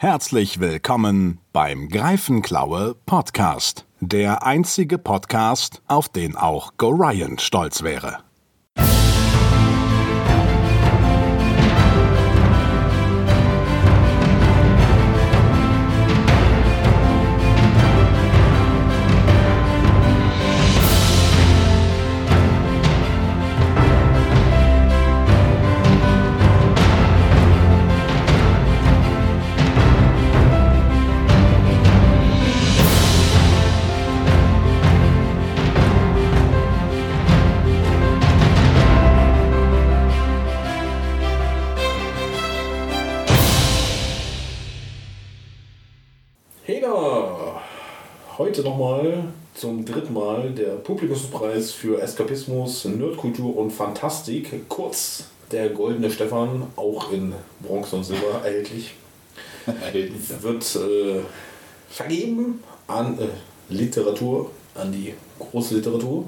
Herzlich willkommen beim Greifenklaue Podcast. Der einzige Podcast, auf den auch Gorion stolz wäre. Heute nochmal zum dritten Mal der Publikumspreis für Eskapismus, Nerdkultur und Fantastik, kurz der Goldene Stefan, auch in Bronze und Silber erhältlich, wird vergeben an Literatur, an die große Literatur.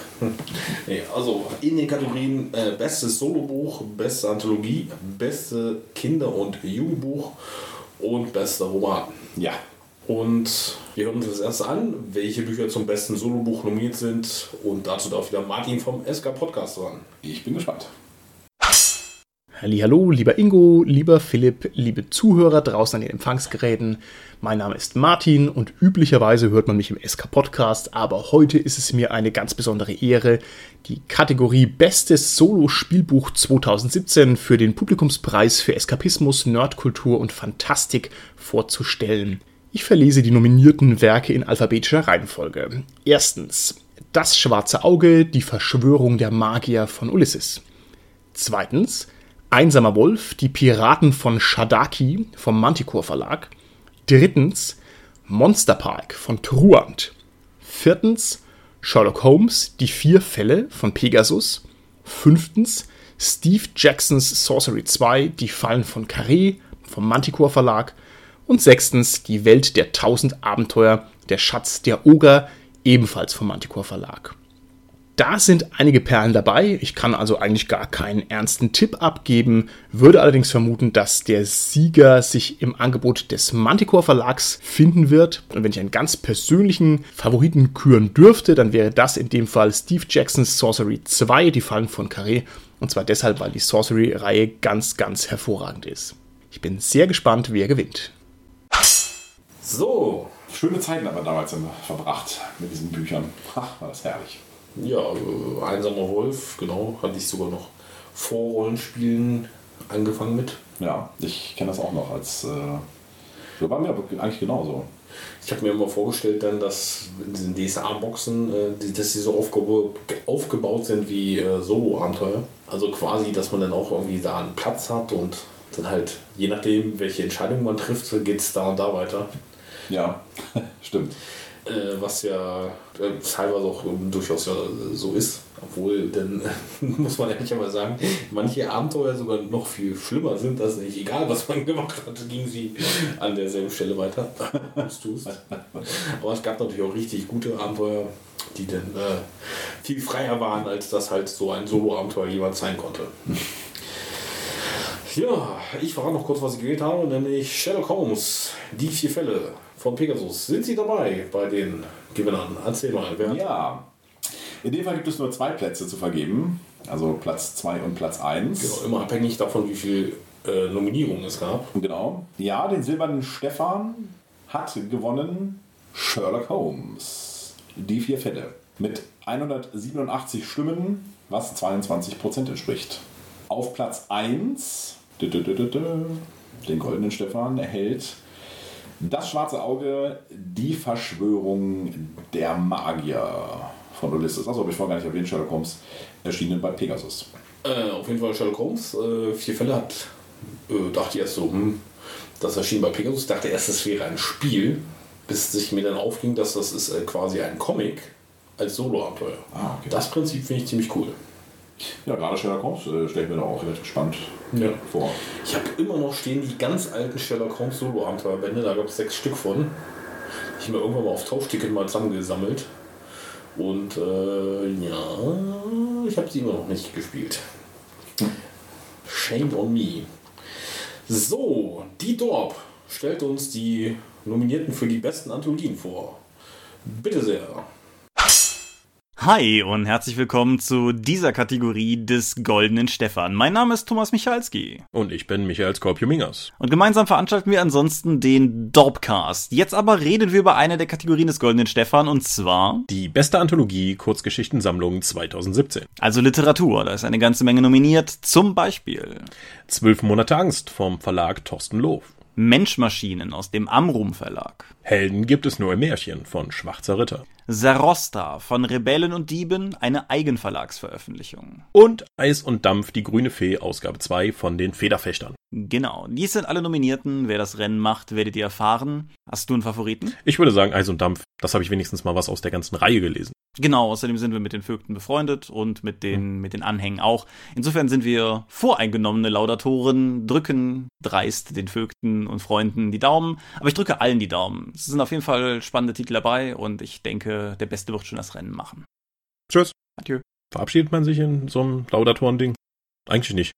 Also in den Kategorien bestes Solobuch, beste Anthologie, beste Kinder- und Jugendbuch und bester Roman. Ja. Und wir hören uns das erste an, welche Bücher zum besten Solobuch nominiert sind. Und dazu darf wieder Martin vom SK Podcast ran. Ich bin gespannt. Hallihallo, lieber Ingo, lieber Philipp, liebe Zuhörer draußen an den Empfangsgeräten. Mein Name ist Martin und üblicherweise hört man mich im SK Podcast, aber heute ist es mir eine ganz besondere Ehre, die Kategorie Bestes Solo-Spielbuch 2017 für den Publikumspreis für Eskapismus, Nerdkultur und Fantastik vorzustellen. Ich verlese die nominierten Werke in alphabetischer Reihenfolge. Erstens, Das schwarze Auge, die Verschwörung der Magier von Ulysses. Zweitens, Einsamer Wolf, die Piraten von Shadaki vom Manticore Verlag. Drittens, Monster Park von Truant. Viertens, Sherlock Holmes, die 4 Fälle von Pegasus. Fünftens, Steve Jacksons Sorcery 2, die Fallen von Carré vom Manticore Verlag. Und sechstens, die Welt der 1000 Abenteuer, der Schatz der Oger, ebenfalls vom Manticore Verlag. Da sind einige Perlen dabei, ich kann also eigentlich gar keinen ernsten Tipp abgeben, würde allerdings vermuten, dass der Sieger sich im Angebot des Manticore Verlags finden wird. Und wenn ich einen ganz persönlichen Favoriten küren dürfte, dann wäre das in dem Fall Steve Jacksons Sorcery 2, die Fallen von Carré. Und zwar deshalb, weil die Sorcery-Reihe ganz, ganz hervorragend ist. Ich bin sehr gespannt, wer gewinnt. So, schöne Zeiten aber damals verbracht mit diesen Büchern. Ach, war das herrlich. Ja, Einsamer Wolf, genau, hatte ich sogar noch vor Rollenspielen angefangen mit. Ja, ich kenne das auch noch als, so war mir aber eigentlich genauso. Ich habe mir immer vorgestellt dann, dass in diesen DSA-Boxen, dass die so aufgebaut sind wie Solo-Abenteuer. Also quasi, dass man dann auch irgendwie da einen Platz hat und dann halt, je nachdem, welche Entscheidung man trifft, geht es da und da weiter. Ja, stimmt. Was ja teilweise auch durchaus ja so ist. Obwohl, dann muss man ehrlich mal sagen, manche Abenteuer sogar noch viel schlimmer sind, dass nicht egal, was man gemacht hat, ging sie an derselben Stelle weiter. Aber es gab natürlich auch richtig gute Abenteuer, die dann viel freier waren, als das halt so ein Solo-Abenteuer jemals sein konnte. Ja, ich verrate noch kurz, was ich gewählt habe, nämlich Sherlock Holmes, die 4 Fälle von Pegasus. Sind Sie dabei bei den Gewinnern? Erzähl mal, wer hat... Ja, in dem Fall gibt es nur 2 Plätze zu vergeben, also Platz 2 und Platz 1. Genau, immer abhängig davon, wie viel Nominierungen es gab. Genau. Ja, den silbernen Stefan hat gewonnen Sherlock Holmes, die 4 Fälle, mit 187 Stimmen, was 22% entspricht. Auf Platz 1, den goldenen Stefan, erhält Das schwarze Auge, die Verschwörung der Magier von Ulysses. Also habe ich vorher gar nicht erwähnt, Sherlock Holmes, erschienen bei Pegasus. Auf jeden Fall Sherlock Holmes, 4 Fälle hat, dachte ich erst so, das erschien bei Pegasus, dachte erst, es wäre ein Spiel, bis sich mir dann aufging, dass das ist quasi ein Comic als Solo-Abenteuer. Okay. Das Prinzip finde ich ziemlich cool. Ja, gerade Sherlock Holmes stelle ich mir da auch relativ spannend vor. Ich habe immer noch stehen die ganz alten Sherlock Holmes Solo-Abenteuerbände, da gab es 6 Stück von. Ich habe mir irgendwann mal auf Tauschticket mal zusammengesammelt. Und ich habe sie immer noch nicht gespielt. Shame on me. So, die Dorp stellt uns die Nominierten für die besten Anthologien vor. Bitte sehr. Hi und herzlich willkommen zu dieser Kategorie des Goldenen Stefan. Mein Name ist Thomas Michalski. Und ich bin Michael Skorpio-Mingers. Und gemeinsam veranstalten wir ansonsten den Dorpcast. Jetzt aber reden wir über eine der Kategorien des Goldenen Stefan und zwar die beste Anthologie Kurzgeschichtensammlung 2017. Also Literatur, da ist eine ganze Menge nominiert. Zum Beispiel 12 Monate Angst vom Verlag Thorsten Loh. Menschmaschinen aus dem Amrum Verlag. Helden gibt es nur im Märchen von Schwarzer Ritter. Sarosta von Rebellen und Dieben, eine Eigenverlagsveröffentlichung. Und Eis und Dampf, die grüne Fee, Ausgabe 2 von den Federfechtern. Genau, dies sind alle Nominierten. Wer das Rennen macht, werdet ihr erfahren. Hast du einen Favoriten? Ich würde sagen Eis und Dampf. Das habe ich wenigstens mal was aus der ganzen Reihe gelesen. Genau, außerdem sind wir mit den Vögten befreundet und mit den Anhängen auch. Insofern sind wir voreingenommene Laudatoren, drücken dreist den Vögten und Freunden die Daumen. Aber ich drücke allen die Daumen. Es sind auf jeden Fall spannende Titel dabei und ich denke, der Beste wird schon das Rennen machen. Tschüss. Adieu. Verabschiedet man sich in so einem Laudatoren-Ding? Eigentlich nicht.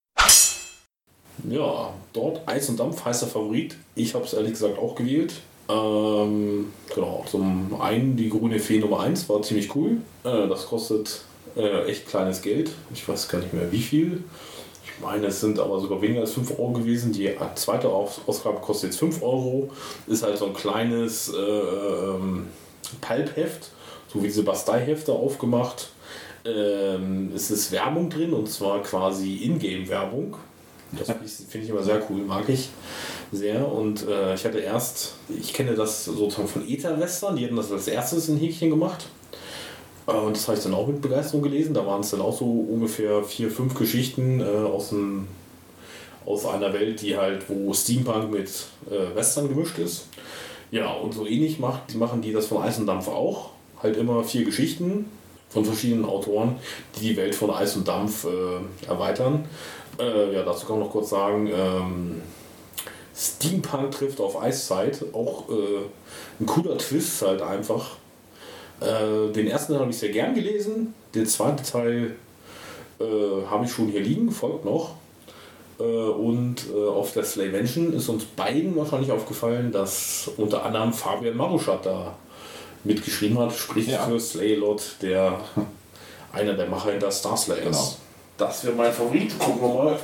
Ja, dort Eis und Dampf heißt der Favorit. Ich habe es ehrlich gesagt auch gewählt. Genau, zum einen die grüne Fee Nummer 1 war ziemlich cool. Das kostet echt kleines Geld. Ich weiß gar nicht mehr wie viel. Ich meine, es sind aber sogar weniger als 5 Euro gewesen. Die zweite Ausgabe kostet jetzt 5 Euro. Ist halt so ein kleines Pulpheft, so wie diese Bastei-Hefte aufgemacht. Es ist Werbung drin und zwar quasi Ingame-Werbung. Das finde ich immer sehr cool, mag ich sehr. Und ich kenne das sozusagen von Ether-Western, die hatten das als erstes in Häkchen gemacht. Und das habe ich dann auch mit Begeisterung gelesen. Da waren es dann auch so ungefähr 4, 5 Geschichten aus einer Welt, wo Steampunk mit Western gemischt ist. Ja, und so ähnlich machen die das von Eis und Dampf auch. Halt immer 4 Geschichten von verschiedenen Autoren, die Welt von Eis und Dampf erweitern. Dazu kann ich noch kurz sagen, Steampunk trifft auf Eiszeit. Auch ein cooler Twist halt einfach. Den ersten Teil habe ich sehr gern gelesen. Den zweiten Teil habe ich schon hier liegen, folgt noch. Und auf der Slay-Mansion ist uns beiden wahrscheinlich aufgefallen, dass unter anderem Fabian Maruschat da mitgeschrieben hat, sprich für Slaylord, einer der Macher hinter Star Slayers. Genau. Das wäre mein Favorit. Gucken wir mal,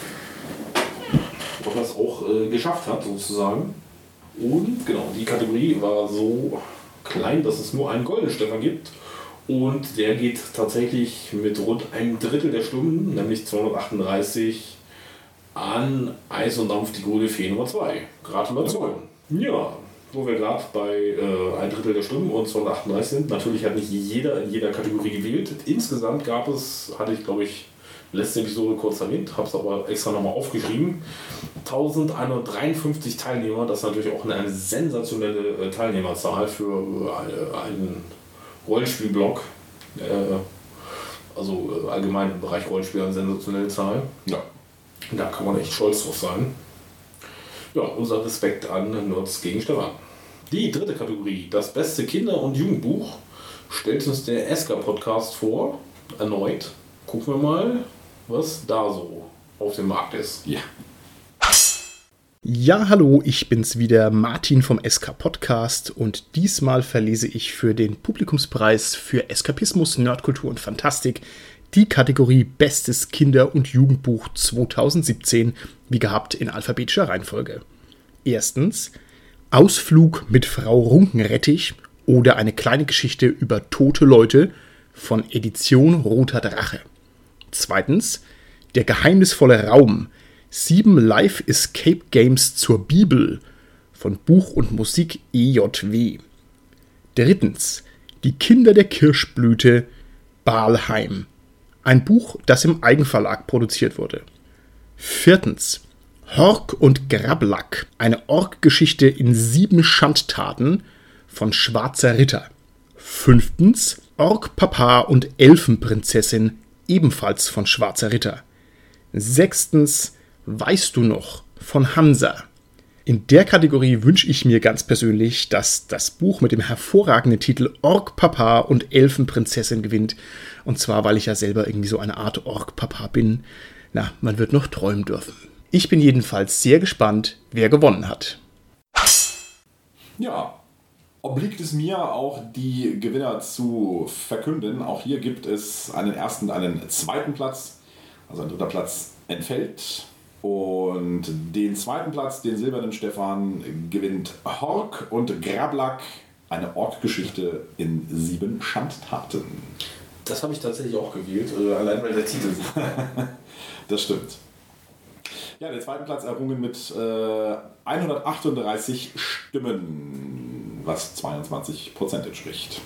ob er es auch geschafft hat, sozusagen. Und genau, die Kategorie war so klein, dass es nur einen Goldenen Stefan gibt. Und der geht tatsächlich mit rund einem Drittel der Stimmen, nämlich 238, an Eis und Dampf, die grüne Fee Nummer 2. Gratulation. Ja, wo wir gerade bei ein Drittel der Stimmen und 238 sind. Natürlich hat nicht jeder in jeder Kategorie gewählt. Insgesamt hatte ich glaube ich letzte Episode kurz erwähnt, habe es aber extra nochmal aufgeschrieben. 1153 Teilnehmer, das ist natürlich auch eine sensationelle Teilnehmerzahl für einen Rollenspielblog. Allgemein im Bereich Rollenspiel eine sensationelle Zahl. Ja. Da kann man echt stolz drauf sein. Ja, unser Respekt an Nerds gegen Stefan. Die dritte Kategorie, das beste Kinder- und Jugendbuch, stellt uns der SK-Podcast vor. Erneut. Gucken wir mal, was da so auf dem Markt ist. Ja. Ja, hallo, ich bin's wieder, Martin vom SK Podcast und diesmal verlese ich für den Publikumspreis für Eskapismus, Nerdkultur und Fantastik die Kategorie Bestes Kinder- und Jugendbuch 2017, wie gehabt in alphabetischer Reihenfolge. Erstens Ausflug mit Frau Runkenrettich oder eine kleine Geschichte über tote Leute von Edition Roter Drache. Zweitens Der geheimnisvolle Raum, 7 Live-Escape-Games zur Bibel von Buch und Musik EJW. Drittens Die Kinder der Kirschblüte, Balheim. Ein Buch, das im Eigenverlag produziert wurde. Viertens Hork und Grablack, eine Ork-Geschichte in 7 Schandtaten von Schwarzer Ritter. Fünftens Ork-Papa und Elfenprinzessin, ebenfalls von Schwarzer Ritter. Sechstens Weißt du noch von Hansa. In der Kategorie wünsche ich mir ganz persönlich, dass das Buch mit dem hervorragenden Titel Ork-Papa und Elfenprinzessin gewinnt. Und zwar, weil ich ja selber irgendwie so eine Art Ork-Papa bin. Na, man wird noch träumen dürfen. Ich bin jedenfalls sehr gespannt, wer gewonnen hat. Ja, obliegt es mir auch, die Gewinner zu verkünden. Auch hier gibt es einen ersten und einen zweiten Platz. Also ein dritter Platz entfällt. Und den zweiten Platz, den silbernen Stefan, gewinnt Hork und Grablak. Eine Ork-Geschichte in 7 Schandtaten. Das habe ich tatsächlich auch gewählt, allein weil der Titel Das stimmt. Ja, der zweite Platz errungen mit 138 Stimmen, was 22% entspricht.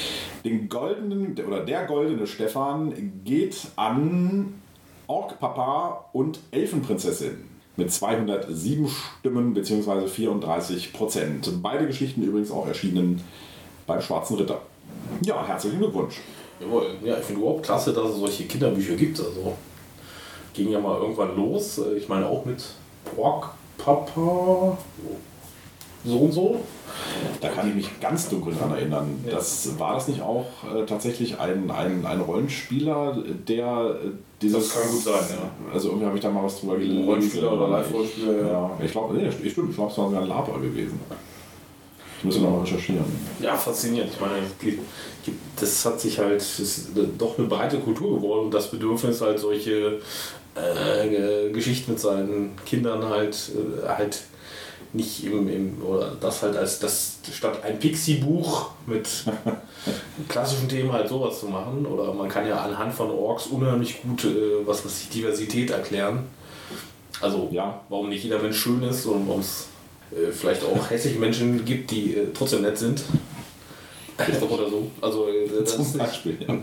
Der goldene Stefan geht an Ork-Papa und Elfenprinzessin mit 207 Stimmen bzw. 34%. Beide Geschichten übrigens auch erschienen beim Schwarzen Ritter. Ja, herzlichen Glückwunsch. Jawohl, ja, ich finde überhaupt klasse, dass es solche Kinderbücher gibt. Also ging ja mal irgendwann los. Ich meine auch mit Ork, Papa, so und so. Da kann ich mich ganz dunkel dran erinnern. Ja. War das nicht auch tatsächlich ein Rollenspieler, der dieses... Das kann gut sein, ja. Also irgendwie habe ich da mal was drüber gelesen. Rollenspieler oder Live-Rollenspieler, ja. Ja, ich glaube, es war sogar ein Laber gewesen. Ich muss noch mal recherchieren. Ja, faszinierend. Ich meine, das hat sich halt, das ist doch eine breite Kultur geworden und das Bedürfnis halt solche Geschichten mit seinen Kindern halt nicht oder das halt als das statt ein Pixie-Buch mit klassischen Themen halt sowas zu machen. Oder man kann ja anhand von Orks unheimlich gut Diversität erklären. Also ja, warum nicht jeder Mensch schön ist und warum es vielleicht auch hässliche Menschen gibt, die trotzdem nett sind. Oder so. Also zum Beispiel, ja.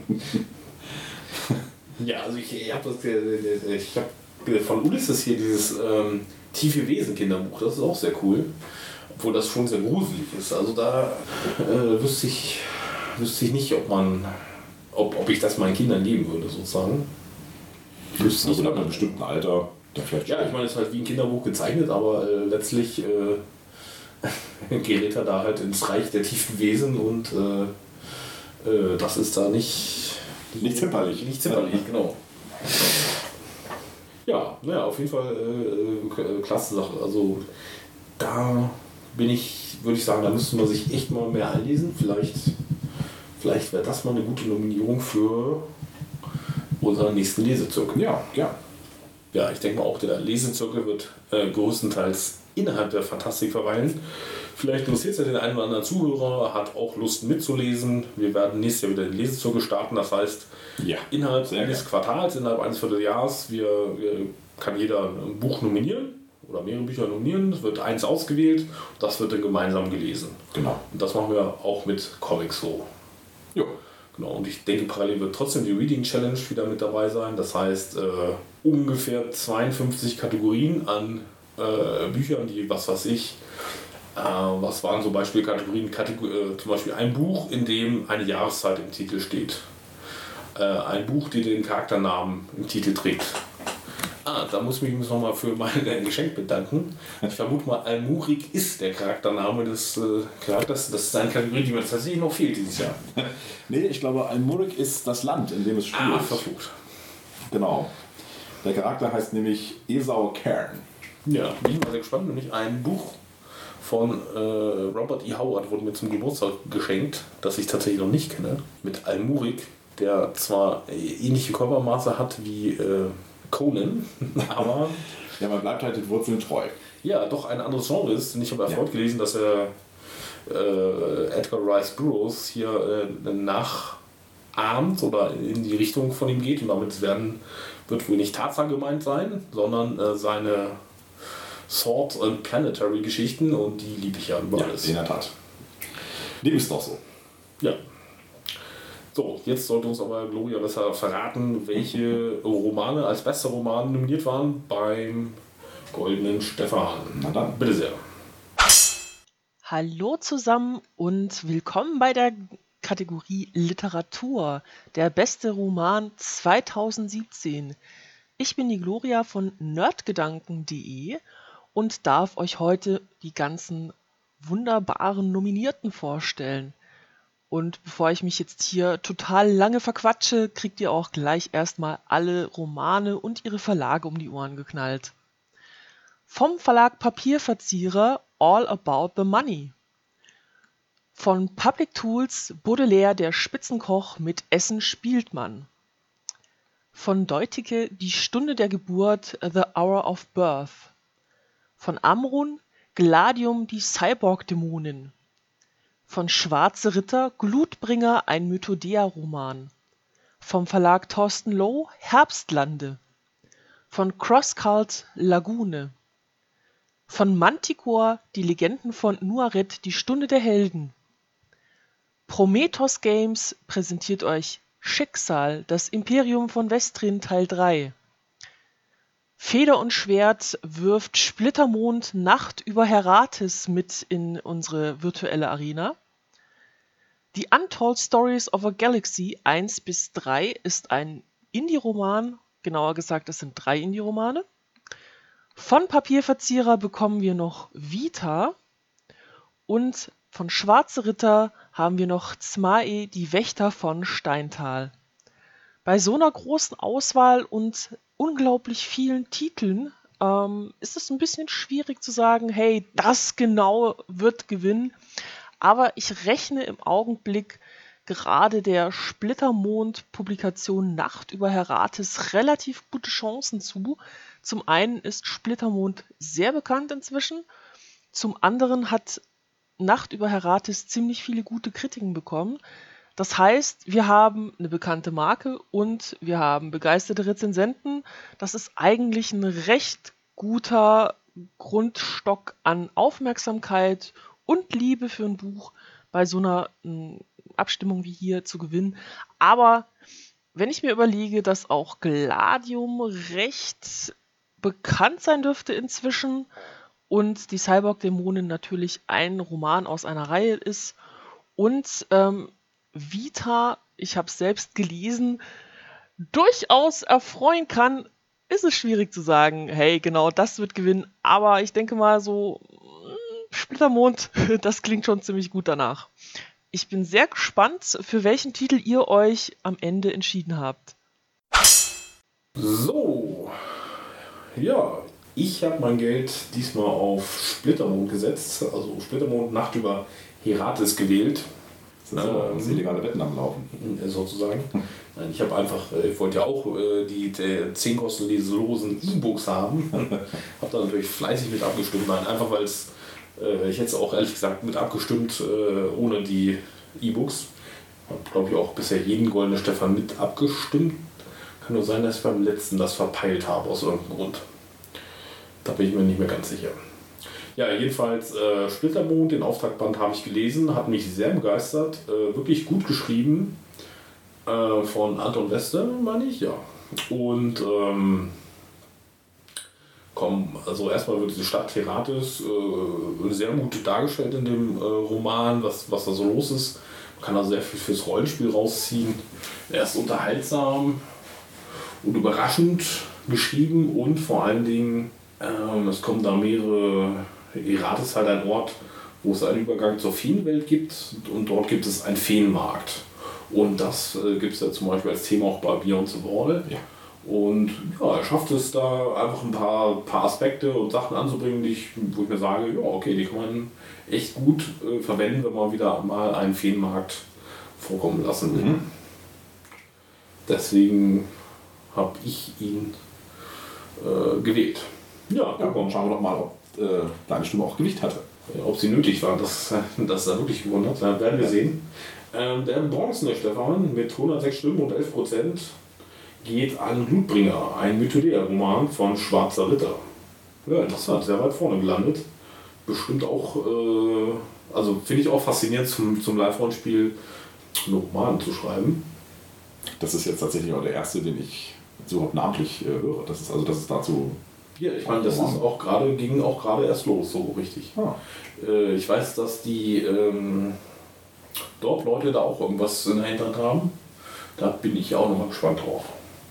Ja, also ich habe von Ulysses hier dieses Tiefe Wesen Kinderbuch, das ist auch sehr cool, obwohl das schon sehr gruselig ist. Also da wüsste ich nicht, ob ich das meinen Kindern geben würde, sozusagen. Also ab einem bestimmten Alter. Ja, ich meine, es ist halt wie ein Kinderbuch gezeichnet, aber letztlich gerät er da halt ins Reich der tiefen Wesen und das ist da nicht zimperlich. Nicht zimperlich, genau. Ja, naja, auf jeden Fall klasse Sache. Also da würde ich sagen, da müsste man sich echt mal mehr einlesen. Vielleicht wäre das mal eine gute Nominierung für unseren nächsten Lesezirkel. Ja, ja. Ja, ich denke mal auch, der Lesezirkel wird größtenteils innerhalb der Fantastik verweilen. Vielleicht interessiert es ja den einen oder anderen Zuhörer, hat auch Lust mitzulesen. Wir werden nächstes Jahr wieder den Lesezirkel starten. Das heißt, innerhalb eines Quartals, innerhalb eines Vierteljahres, kann jeder ein Buch nominieren oder mehrere Bücher nominieren. Es wird eins ausgewählt, das wird dann gemeinsam gelesen. Genau. Und das machen wir auch mit Comics so. Jo. Genau, und ich denke, parallel wird trotzdem die Reading Challenge wieder mit dabei sein. Das heißt, ungefähr 52 Kategorien an Büchern, die, was waren so Beispielkategorien? Zum Beispiel ein Buch, in dem eine Jahreszeit im Titel steht. Ein Buch, die den Charakternamen im Titel trägt. Da muss ich mich nochmal für mein Geschenk bedanken. Ich vermute mal, Almurik ist der Charaktername des Charakters. Das ist eine Kategorie, die mir tatsächlich noch fehlt dieses Jahr. Nee, ich glaube, Almurik ist das Land, in dem es spielt. Verflucht. Genau. Der Charakter heißt nämlich Esau Cairn. Ja, bin ich mal sehr gespannt. Nämlich ein Buch von Robert E. Howard wurde mir zum Geburtstag geschenkt, das ich tatsächlich noch nicht kenne. Mit Almurik, der zwar ähnliche Körpermaße hat wie Conan, aber... Ja, man bleibt halt den Wurzeln treu. Ja, doch ein anderes Genre ist. Und ich habe erfreut gelesen, dass er Edgar Rice Burroughs hier nachahmt oder in die Richtung von ihm geht. Und damit wird wohl nicht Tarzan gemeint sein, sondern seine Sword and Planetary Geschichten. Und die liebe ich ja über alles. In der Tat. Dem ist doch so. Ja. So, jetzt sollte uns aber Gloria besser verraten, welche Romane als bester Roman nominiert waren beim Goldenen Stefan. Na dann. Bitte sehr. Hallo zusammen und willkommen bei der Kategorie Literatur, der beste Roman 2017. Ich bin die Gloria von nerdgedanken.de und darf euch heute die ganzen wunderbaren Nominierten vorstellen. Und bevor ich mich jetzt hier total lange verquatsche, kriegt ihr auch gleich erstmal alle Romane und ihre Verlage um die Ohren geknallt. Vom Verlag Papierverzieher All About the Money. Von Public Tools Baudelaire der Spitzenkoch mit Essen spielt man. Von Deuticke Die Stunde der Geburt The Hour of Birth. Von Amrun Gladium die Cyborg-Dämonin. Von Schwarze Ritter Glutbringer ein Mythodea-Roman. Vom Verlag Thorsten Loh Herbstlande. Von Crosscult Lagune. Von Manticore Die Legenden von Nuaret Die Stunde der Helden. Prometheus Games präsentiert euch Schicksal, das Imperium von Vestrin Teil 3. Feder und Schwert wirft Splittermond Nacht über Heratis mit in unsere virtuelle Arena. The Untold Stories of a Galaxy 1-3 ist ein Indie-Roman, genauer gesagt, es sind 3 Indie-Romane. Von Papierverzieher bekommen wir noch Vita und von Schwarze Ritter haben wir noch Zmae, die Wächter von Steintal. Bei so einer großen Auswahl und unglaublich vielen Titeln ist es ein bisschen schwierig zu sagen, hey, das genau wird gewinnen. Aber ich rechne im Augenblick gerade der Splittermond-Publikation Nacht über Heratis relativ gute Chancen zu. Zum einen ist Splittermond sehr bekannt inzwischen, zum anderen hat Nacht über Heratis ziemlich viele gute Kritiken bekommen. Das heißt, wir haben eine bekannte Marke und wir haben begeisterte Rezensenten. Das ist eigentlich ein recht guter Grundstock an Aufmerksamkeit und Liebe für ein Buch bei so einer Abstimmung wie hier zu gewinnen. Aber wenn ich mir überlege, dass auch Gladium recht bekannt sein dürfte inzwischen und die Cyborg-Dämonin natürlich ein Roman aus einer Reihe ist und Vita, ich habe es selbst gelesen, durchaus erfreuen kann, ist es schwierig zu sagen, hey, genau das wird gewinnen. Aber ich denke mal so, Splittermond, das klingt schon ziemlich gut danach. Ich bin sehr gespannt, für welchen Titel ihr euch am Ende entschieden habt. So, ja, ich habe mein Geld diesmal auf Splittermond gesetzt, also Splittermond Nacht über Heratis gewählt. Sind so illegale Wetten am Laufen. Sozusagen. Nein, ich habe einfach, ich wollte ja auch die 10 kostenlosen E-Books haben. Habe da natürlich fleißig mit abgestimmt. Nein, einfach weil es, ich hätte es auch ehrlich gesagt mit abgestimmt, ohne die E-Books. Habe, glaube ich, auch bisher jeden Goldene Stefan mit abgestimmt. Kann nur sein, dass ich beim letzten das verpeilt habe, aus irgendeinem Grund. Da bin ich mir nicht mehr ganz sicher. Ja, jedenfalls Splittermond, den Auftragband habe ich gelesen, hat mich sehr begeistert, wirklich gut geschrieben, von Anton Weste, meine ich, ja. Und also erstmal wird diese Stadt Heratis sehr gut dargestellt in dem Roman, was da so los ist. Man kann da sehr viel fürs Rollenspiel rausziehen. Er ist unterhaltsam und überraschend geschrieben und vor allen Dingen, es kommen da mehrere. Heratis ist halt ein Ort, wo es einen Übergang zur Feenwelt gibt und dort gibt es einen Feenmarkt. Und das gibt es ja zum Beispiel als Thema auch bei Beyond the Wall. Ja. Und ja, er schafft es da einfach ein paar Aspekte und Sachen anzubringen, wo ich mir sage, ja okay, die kann man echt gut verwenden, wenn man wieder mal einen Feenmarkt vorkommen lassen will. Deswegen habe ich ihn gewählt. Ja, komm, schauen wir doch mal, ob deine Stimme auch Gewicht hatte. Ob sie nötig war, dass er wirklich gewonnen hat, werden wir sehen. Der bronzene Stefan mit 106 Stimmen und 11% geht an Glutbringer, ein Mythodea-Roman von Schwarzer Ritter. Ja, interessant, sehr weit vorne gelandet. Bestimmt auch, also finde ich auch faszinierend zum Live-Rollenspiel einen Roman zu schreiben. Das ist jetzt tatsächlich auch der erste, den ich so überhaupt namentlich höre. Das ist dazu. Ja, ich meine, das ist ging auch gerade erst los, so richtig. Ich weiß, dass die Dorp-Leute da auch irgendwas in der Hinterhand haben. Da bin ich auch nochmal gespannt drauf.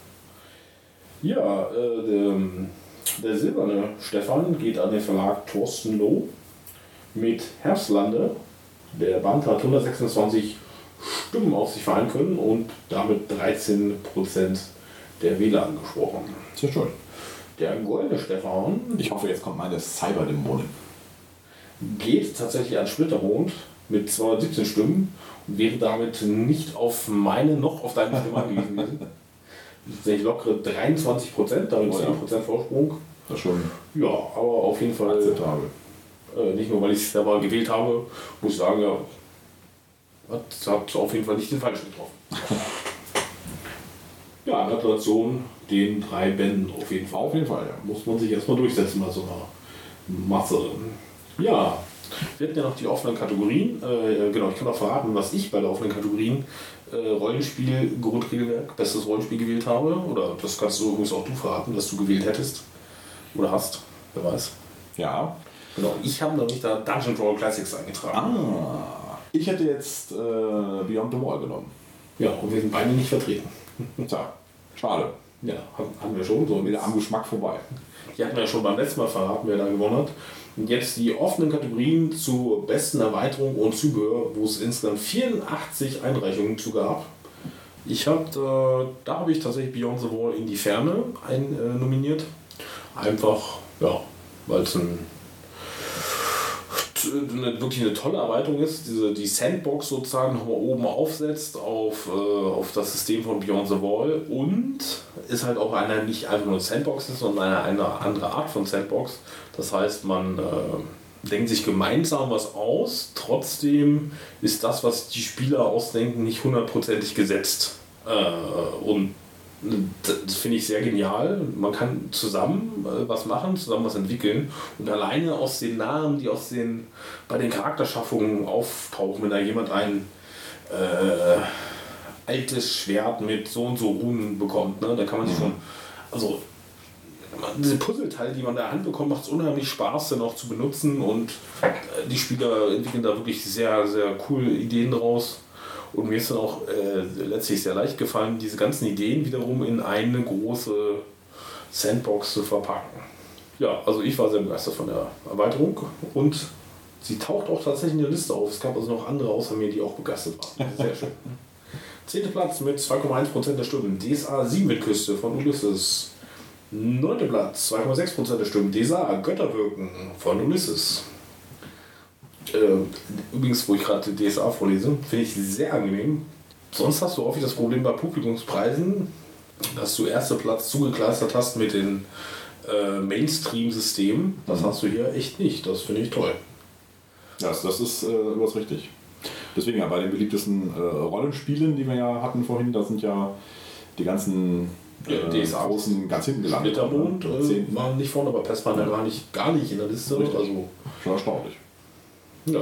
Ja, der silberne Stefan geht an den Verlag Thorsten Loh mit Herbstlande. Der Band hat 126 Stimmen auf sich vereinen können und damit 13% der Wähler angesprochen. Sehr schön. Der goldene Stefan Ich hoffe, jetzt kommt meine Cyberdämonin. geht tatsächlich an Splittermond mit 217 Stimmen und wäre damit nicht auf meine noch auf deine Stimme angewiesen gewesen. Das sind lockere 23%, damit 10% Vorsprung. Das ist schon Ja, aber auf jeden Fall akzeptabel. nicht nur, weil ich es selber gewählt habe, muss ich sagen, ja, hat auf jeden Fall nicht den Falschen getroffen. Ja, Gratulation den 3 Bänden auf jeden Fall. Auf jeden Fall, ja. Muss man sich erstmal durchsetzen bei so einer Masse. Ja, wir hatten ja noch die offenen Kategorien. Genau, ich kann auch verraten, was ich bei der offenen Kategorien Rollenspiel, Grundregelwerk, bestes Rollenspiel gewählt habe. Oder das kannst du übrigens auch du verraten, was du gewählt hättest. Oder hast, wer weiß. Ja. Genau, ich habe nämlich da Dungeon Crawl Classics eingetragen. Ich hätte jetzt Beyond the Wall genommen. Ja, und wir sind beide nicht vertreten. Tja, schade. Ja, haben wir schon. So Wieder am Geschmack vorbei. Die hatten wir ja schon beim letzten Mal verraten, wer da gewonnen hat. Und jetzt die offenen Kategorien zur besten Erweiterung und Zubehör, wo es insgesamt 84 Einreichungen zu gab. Da habe ich tatsächlich Beyond the Wall in die Ferne nominiert. Einfach, ja, weil es wirklich eine tolle Erweiterung ist, die Sandbox sozusagen nochmal oben aufsetzt auf das System von Beyond the Wall und ist halt auch nicht einfach nur eine Sandbox ist, sondern eine andere Art von Sandbox. Das heißt, man denkt sich gemeinsam was aus, trotzdem ist das, was die Spieler ausdenken, nicht hundertprozentig gesetzt. Und das finde ich sehr genial. Man kann zusammen was machen, zusammen was entwickeln. Und alleine aus den Namen, die bei den Charakterschaffungen auftauchen, wenn da jemand ein altes Schwert mit so und so Runen bekommt, ne, da kann man sich schon. Also, diese Puzzleteile, die man in der Hand bekommt, macht es unheimlich Spaß, dann auch zu benutzen. Und die Spieler entwickeln da wirklich sehr, sehr coole Ideen draus. Und mir ist dann auch letztlich sehr leicht gefallen, diese ganzen Ideen wiederum in eine große Sandbox zu verpacken. Ja, also ich war sehr begeistert von der Erweiterung und sie taucht auch tatsächlich in der Liste auf. Es gab also noch andere außer mir, die auch begeistert waren. Sehr schön. 10. Platz mit 2,1% der Stimmen, DSA 7-Küste von Ulysses. 9. Platz, 2,6% der Stimmen, DSA Götterwirken von Ulysses. Übrigens, wo ich gerade die DSA vorlese, finde ich sehr angenehm. Sonst hast du häufig das Problem bei Publikumspreisen, dass du erster Platz zugekleistert hast mit den Mainstream-Systemen. Das hast du hier echt nicht. Das finde ich toll. Ja, das ist was richtig. Deswegen ja, bei den beliebtesten Rollenspielen, die wir ja hatten vorhin, da sind ja die ganzen DSA großen ganz hinten gelandet. Splittermond waren nicht vorne, aber Pathfinder gar nicht in der Liste. Richtig. Also, schon erstaunlich. Ja.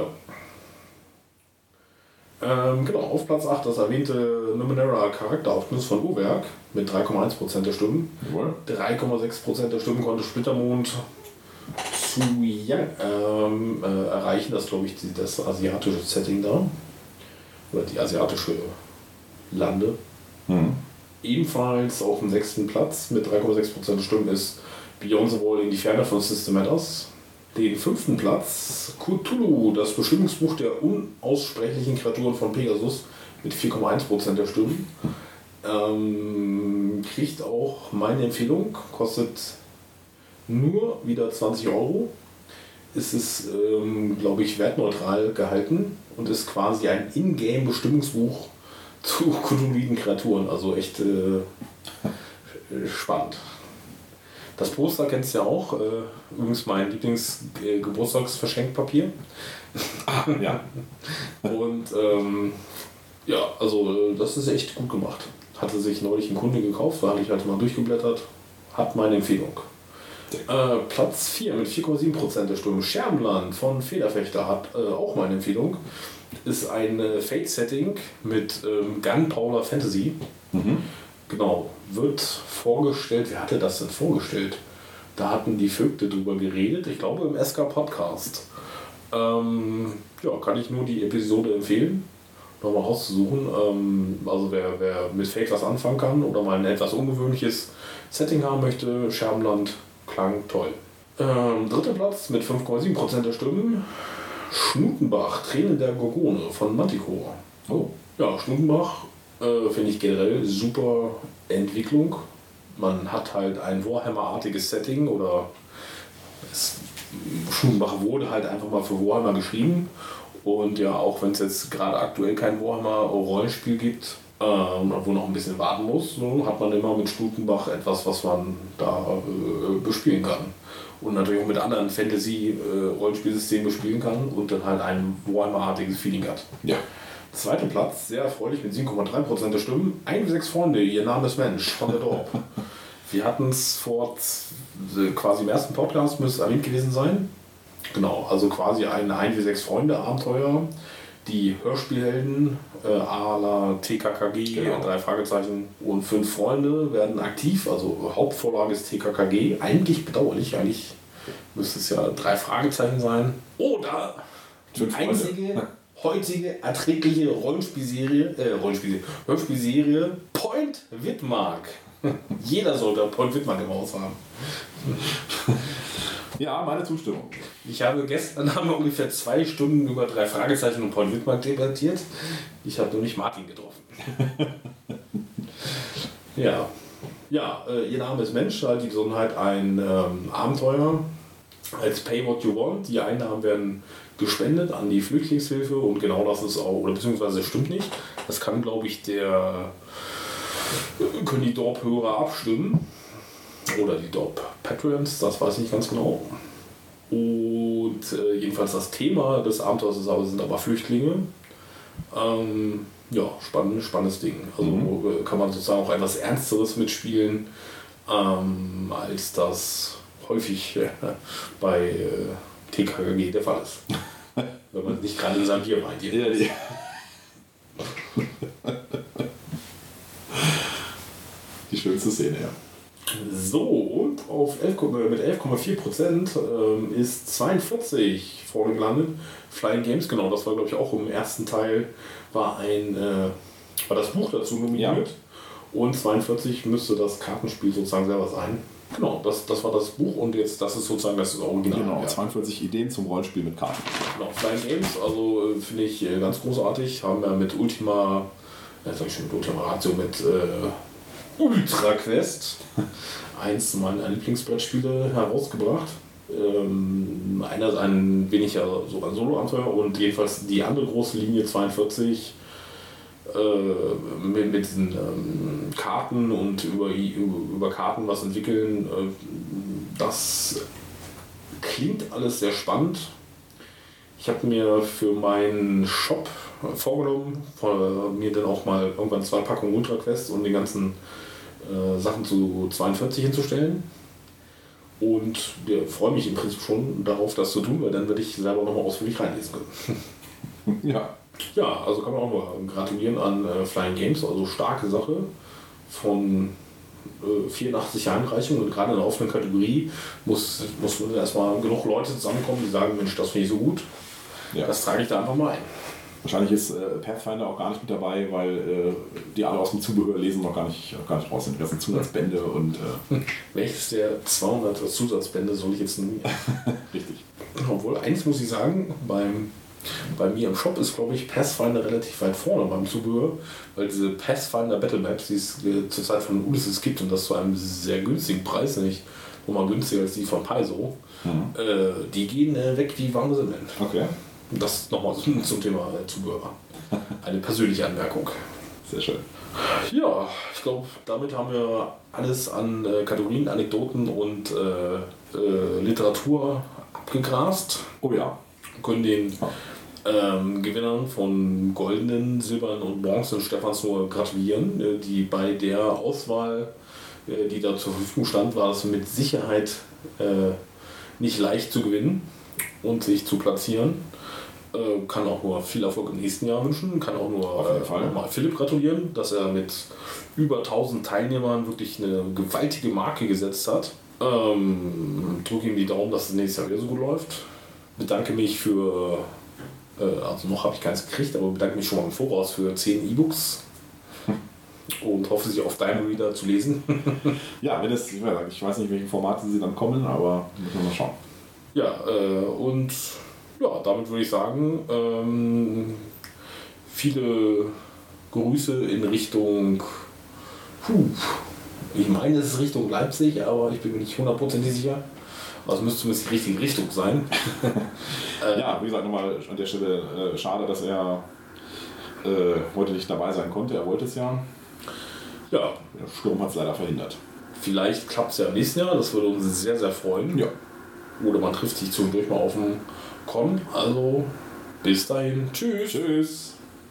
Genau, auf Platz 8 das erwähnte Numenera Charakteraufschluss von Uhrwerk mit 3,1% der Stimmen. Jawohl. 3,6% der Stimmen konnte Splittermond zu erreichen. Das ist, glaube ich, das asiatische Setting da. Oder die asiatische Lande. Ebenfalls auf dem 6. Platz mit 3,6% der Stimmen ist Beyond the Wall in die Ferne von System Matters. Den 5. Platz Cthulhu, das Bestimmungsbuch der unaussprechlichen Kreaturen von Pegasus mit 4,1% der Stimmen. Kriegt auch meine Empfehlung, kostet nur wieder 20 €. Es ist, glaube ich, wertneutral gehalten und ist quasi ein Ingame-Bestimmungsbuch zu cthulhuiden Kreaturen. Also echt spannend. Das Poster kennst du ja auch. Übrigens mein Lieblings-Geburtstagsverschenkpapier. Ja. Und ja, also das ist echt gut gemacht. Hatte sich neulich ein Kunde gekauft, da habe ich halt mal durchgeblättert. Hat meine Empfehlung. Platz 4 mit 4,7% der Stimmen. Scherbenland von Federfechter hat auch meine Empfehlung. Ist ein Fate-Setting mit Gunpowder Fantasy. Genau, wird vorgestellt. Wer hatte das denn vorgestellt? Da hatten die Vögte drüber geredet. Ich glaube im SK-Podcast. Ja, kann ich nur die Episode empfehlen, nochmal rauszusuchen. Also wer mit Fate was anfangen kann oder mal ein etwas ungewöhnliches Setting haben möchte, Scherbenland klang toll. 3. Platz mit 5,7% der Stimmen. Schnutenbach, Tränen der Gorgone von Manticore. Oh. Ja, Schnutenbach finde ich generell super Entwicklung. man hat halt ein Warhammer-artiges Setting oder Stubenbach wurde halt einfach mal für Warhammer geschrieben. Und ja, auch wenn es jetzt gerade aktuell kein Warhammer-Rollenspiel gibt, wo noch ein bisschen warten muss, so, hat man immer mit Stutenbach etwas, was man da bespielen kann. Und natürlich auch mit anderen Fantasy-Rollenspielsystemen bespielen kann und dann halt ein Warhammer-artiges Feeling hat. Ja. Zweiter Platz, sehr erfreulich mit 7,3% der Stimmen. 1-6 Freunde, ihr Name ist Mensch, von der Dorp. Wir hatten es vor quasi im ersten Podcast, müsste es erwähnt gewesen sein. Genau, also quasi ein 1-6 Freunde Abenteuer. Die Hörspielhelden à la TKKG, genau. 3 Fragezeichen und 5 Freunde werden aktiv. Also Hauptvorlage ist TKKG. Eigentlich bedauerlich, eigentlich müsste es ja 3 Fragezeichen sein. Oder die einzige heutige erträgliche Hörspielserie Point Widmark. Jeder sollte Point Widmark im Haus haben. Ja, meine Zustimmung. Gestern haben wir ungefähr 2 Stunden über 3 Fragezeichen und Point Widmark debattiert. Ich habe nur nicht Martin getroffen. Ja. Ja, ihr Name ist Mensch, halt die Besonderheit ein Abenteuer als Pay What You Want. Die Einnahmen werden gespendet an die Flüchtlingshilfe und genau das ist auch, oder beziehungsweise das stimmt nicht. Das kann, glaube ich, können die Dorp-Hörer abstimmen. Oder die Dorp-Patrons, das weiß ich nicht ganz genau. Und jedenfalls das Thema des Abenteuers sind aber Flüchtlinge. Ja, spannendes Ding. Also kann man sozusagen auch etwas Ernsteres mitspielen, als das häufig bei TKKG der Fall ist. Wenn man nicht gerade in sein Bier meint. Ja. Die schönste Szene, ja. So, und mit 11,4% ist 42 vorne gelandet. Flying Games, genau, das war glaube ich auch im ersten Teil, war das Buch dazu nominiert. Ja. Und 42 müsste das Kartenspiel sozusagen selber sein. Genau, das war das Buch und jetzt das ist sozusagen das Original. Genau, ja. 42 Ideen zum Rollenspiel mit Karten. Genau, Flying Games, also finde ich ganz großartig, haben wir mit Ultima Ratio, mit Ultra Quest, eins meiner Lieblingsbrettspiele, herausgebracht. Einer ein wenig so ein Solo-Abenteuer und jedenfalls die andere große Linie 42 mit diesen Karten und über Karten was entwickeln. Das klingt alles sehr spannend. Ich habe mir für meinen Shop vorgenommen, mir dann auch mal irgendwann 2 Packungen Ultra Quest und die ganzen Sachen zu 42 hinzustellen. Und freue mich im Prinzip schon darauf, das zu tun, weil dann werde ich selber nochmal ausführlich reinlesen können. Ja. Ja, also kann man auch nur gratulieren an Flying Games, also starke Sache von 84 Einreichungen und gerade in der offenen Kategorie muss erstmal genug Leute zusammenkommen, die sagen, Mensch, das finde ich so gut, ja. Das trage ich da einfach mal ein. Wahrscheinlich ist Pathfinder auch gar nicht mit dabei, weil die alle aus dem Zubehör lesen noch gar nicht raus sind. Das sind Zusatzbände und... Welches der 200 Zusatzbände soll ich jetzt nehmen? Richtig. Obwohl, eins muss ich sagen, bei mir im Shop ist, glaube ich, Pathfinder relativ weit vorne beim Zubehör, weil diese Pathfinder Battle Maps, die es zur Zeit von Ulysses gibt und das zu einem sehr günstigen Preis, nicht nochmal günstiger als die von Paizo, die gehen weg wie warme Semmeln. Okay. Das nochmal zum Thema Zubehör. Eine persönliche Anmerkung. Sehr schön. Ja, ich glaube, damit haben wir alles an Kategorien, Anekdoten und Literatur abgegrast. Oh ja. Wir können den Gewinnern von goldenen, silbernen und bronzenen Stephans nur gratulieren. Die bei der Auswahl, die da zur Verfügung stand, war es mit Sicherheit nicht leicht zu gewinnen und sich zu platzieren. Kann auch nur viel Erfolg im nächsten Jahr wünschen. Kann auch nur mal Philipp gratulieren, dass er mit über 1000 Teilnehmern wirklich eine gewaltige Marke gesetzt hat. Drücke ihm die Daumen, dass es nächstes Jahr wieder so gut läuft. Bedanke mich für, also noch habe ich keins gekriegt, aber bedanke mich schon mal im Voraus für 10 E-Books und hoffe, sie auf deinem Reader zu lesen. Ja, ich weiß nicht, welche Formate sie dann kommen, aber müssen wir mal schauen. Ja, und ja, damit würde ich sagen, viele Grüße in Richtung Ich meine, es ist Richtung Leipzig, aber ich bin mir nicht hundertprozentig sicher. Also es müsste zumindest die richtige Richtung sein. Ja, wie gesagt, nochmal an der Stelle schade, dass er heute nicht dabei sein konnte. Er wollte es ja. Ja, Der Sturm hat es leider verhindert. vielleicht klappt es ja im nächsten Jahr. Das würde uns sehr, sehr freuen. Ja. Oder man trifft sich zwischendurch mal auf dem Con. Also bis dahin. Tschüss. Tschüss.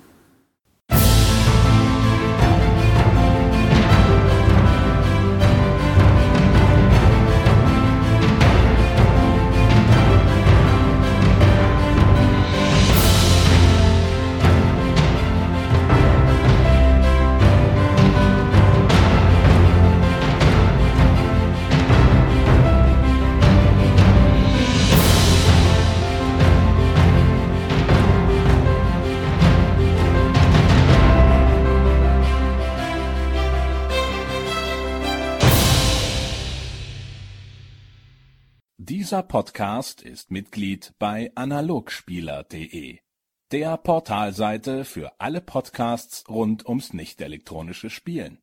Dieser Podcast ist Mitglied bei analogspieler.de, der Portalseite für alle Podcasts rund ums nicht-elektronische Spielen.